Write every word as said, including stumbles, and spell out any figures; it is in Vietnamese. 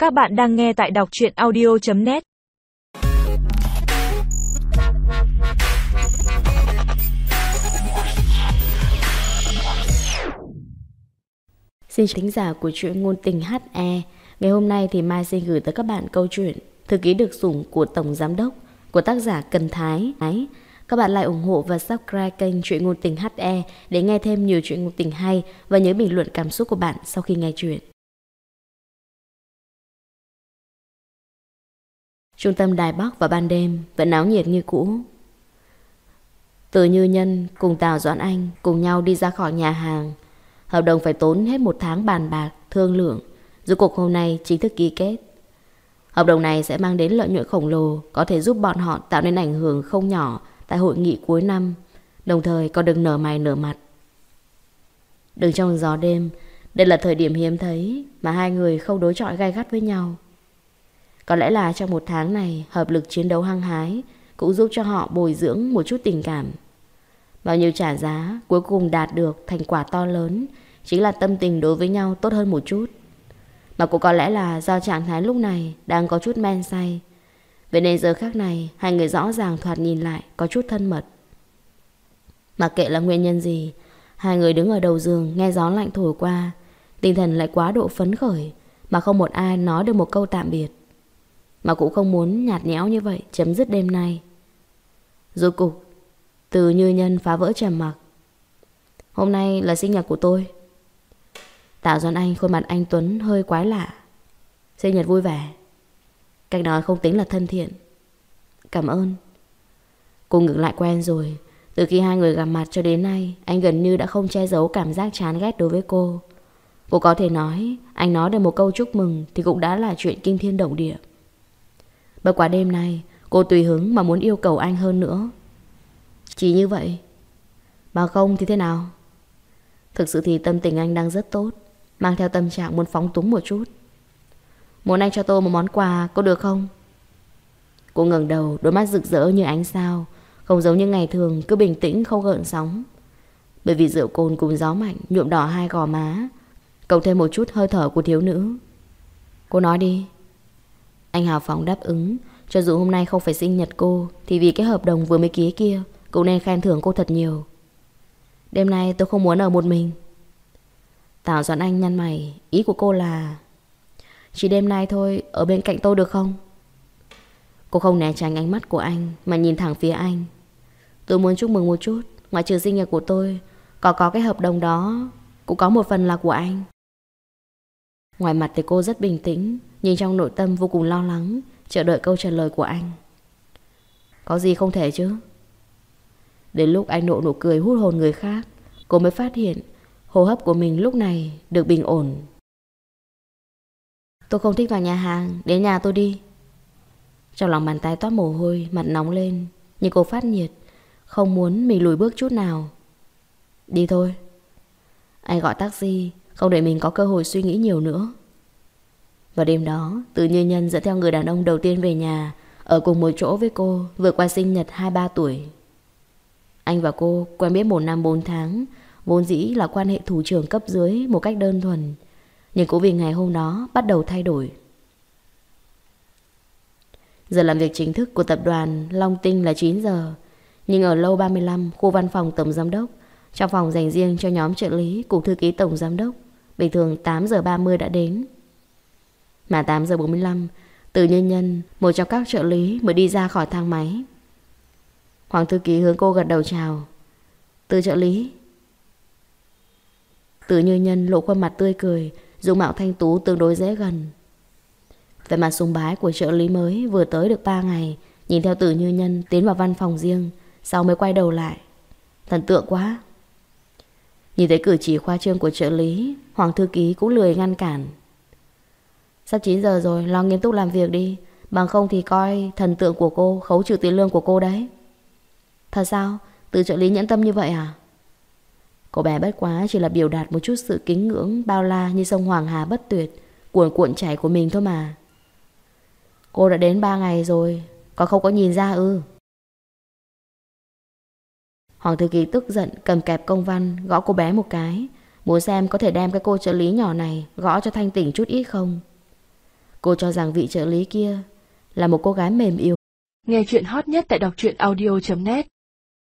Các bạn đang nghe tại đọc truyện audio chấm net. Xin chào thính giả của truyện ngôn tình hát e. Ngày hôm nay thì Mai xin gửi tới các bạn câu chuyện Thư ký được sủng của Tổng Giám đốc của tác giả Cần Thái. Các bạn like, ủng hộ và subscribe kênh truyện ngôn tình hát e để nghe thêm nhiều truyện ngôn tình hay và nhớ bình luận cảm xúc của bạn sau khi nghe truyện. Trung tâm Đài Bắc vào ban đêm vẫn náo nhiệt như cũ. Từ Như Nhân cùng Tào Doãn Anh cùng nhau đi ra khỏi nhà hàng. Hợp đồng phải tốn hết một tháng bàn bạc, thương lượng, rốt cuộc hôm nay chính thức ký kết. Hợp đồng này sẽ mang đến lợi nhuận khổng lồ, có thể giúp bọn họ tạo nên ảnh hưởng không nhỏ tại hội nghị cuối năm, đồng thời còn được nở mày nở mặt. Đứng trong gió đêm, đây là thời điểm hiếm thấy mà hai người không đối chọi gay gắt với nhau. Có lẽ là trong một tháng này, hợp lực chiến đấu hăng hái cũng giúp cho họ bồi dưỡng một chút tình cảm. Bao nhiêu trả giá, cuối cùng đạt được thành quả to lớn chính là tâm tình đối với nhau tốt hơn một chút. Mà cũng có lẽ là do trạng thái lúc này đang có chút men say, vậy nên giờ khác này hai người rõ ràng thoạt nhìn lại có chút thân mật. Mặc kệ là nguyên nhân gì, hai người đứng ở đầu giường nghe gió lạnh thổi qua, tinh thần lại quá độ phấn khởi mà không một ai nói được một câu tạm biệt. Mà cũng không muốn nhạt nhẽo như vậy chấm dứt đêm nay. Rốt cục Từ Như Nhân phá vỡ trầm mặc. Hôm nay là sinh nhật của tôi. Tào Doãn Anh khuôn mặt anh tuấn hơi quái lạ. Sinh nhật vui vẻ. Cách nói không tính là thân thiện. Cảm ơn. Cô ngừng lại quen rồi. Từ khi hai người gặp mặt cho đến nay, anh gần như đã không che giấu cảm giác chán ghét đối với cô. Cô có thể nói anh nói được một câu chúc mừng thì cũng đã là chuyện kinh thiên động địa. Bất quá đêm nay cô tùy hứng mà muốn yêu cầu anh hơn nữa. Chỉ như vậy. Mà không thì thế nào? Thực sự thì tâm tình anh đang rất tốt, mang theo tâm trạng muốn phóng túng một chút. Muốn anh cho tôi một món quà có được không? Cô ngẩng đầu, đôi mắt rực rỡ như ánh sao, không giống như ngày thường cứ bình tĩnh không gợn sóng. Bởi vì rượu cồn cùng gió mạnh nhuộm đỏ hai gò má, cộng thêm một chút hơi thở của thiếu nữ. Cô nói đi. Anh hào phóng đáp ứng. Cho dù hôm nay không phải sinh nhật cô thì vì cái hợp đồng vừa mới ký kia cũng nên khen thưởng cô thật nhiều. Đêm nay tôi không muốn ở một mình. Tào Doãn Anh nhăn mày. Ý của cô là chỉ đêm nay thôi, ở bên cạnh tôi được không? Cô không né tránh ánh mắt của anh mà nhìn thẳng phía anh. Tôi muốn chúc mừng một chút. Ngoại trừ sinh nhật của tôi, có có cái hợp đồng đó cũng có một phần là của anh. Ngoài mặt thì cô rất bình tĩnh, nhưng trong nội tâm vô cùng lo lắng, chờ đợi câu trả lời của anh. Có gì không thể chứ? Đến lúc anh nộ nụ cười hút hồn người khác, cô mới phát hiện hô hấp của mình lúc này được bình ổn. Tôi không thích vào nhà hàng, đến nhà tôi đi. Trong lòng bàn tay toát mồ hôi, mặt nóng lên, nhưng cô phát nhiệt, không muốn mình lùi bước chút nào. Đi thôi. Anh gọi taxi, không để mình có cơ hội suy nghĩ nhiều nữa. Vào đêm đó, Từ Như Nhân dẫn theo người đàn ông đầu tiên về nhà, ở cùng một chỗ với cô, vừa qua sinh nhật hai ba tuổi. Anh và cô quen biết một năm bốn tháng, vốn dĩ là quan hệ thủ trưởng cấp dưới một cách đơn thuần, nhưng cũng vì ngày hôm đó bắt đầu thay đổi. Giờ làm việc chính thức của tập đoàn Long Tinh là chín giờ, nhưng ở lầu ba mươi lăm, khu văn phòng tổng giám đốc, trong phòng dành riêng cho nhóm trợ lý cùng thư ký tổng giám đốc, bình thường tám giờ ba mươi đã đến. Mà tám giờ bốn mươi lăm, Từ Như Nhân, một trong các trợ lý, mới đi ra khỏi thang máy. Hoàng thư ký hướng cô gật đầu chào. Từ trợ lý. Từ Như Nhân lộ khuôn mặt tươi cười, dung mạo thanh tú tương đối dễ gần. Về mặt sùng bái của trợ lý mới vừa tới được ba ngày, nhìn theo Từ Như Nhân tiến vào văn phòng riêng, sau mới quay đầu lại. Thần tượng quá. Nhìn thấy cử chỉ khoa trương của trợ lý, Hoàng thư ký cũng lười ngăn cản. Sắp chín giờ rồi, lo nghiêm túc làm việc đi, bằng không thì coi thần tượng của cô khấu trừ tiền lương của cô đấy. Thật sao? Từ trợ lý nhẫn tâm như vậy à? Cô bé bất quá chỉ là biểu đạt một chút sự kính ngưỡng bao la như sông Hoàng Hà bất tuyệt, cuồn cuộn chảy của mình thôi mà. Cô đã đến ba ngày rồi, còn không có nhìn ra ư? Hoàng thư ký tức giận cầm kẹp công văn gõ cô bé một cái, muốn xem có thể đem cái cô trợ lý nhỏ này gõ cho thanh tỉnh chút ít không. Cô cho rằng vị trợ lý kia là một cô gái mềm yếu. Nghe chuyện hot nhất tại đọc truyện audio chấm net.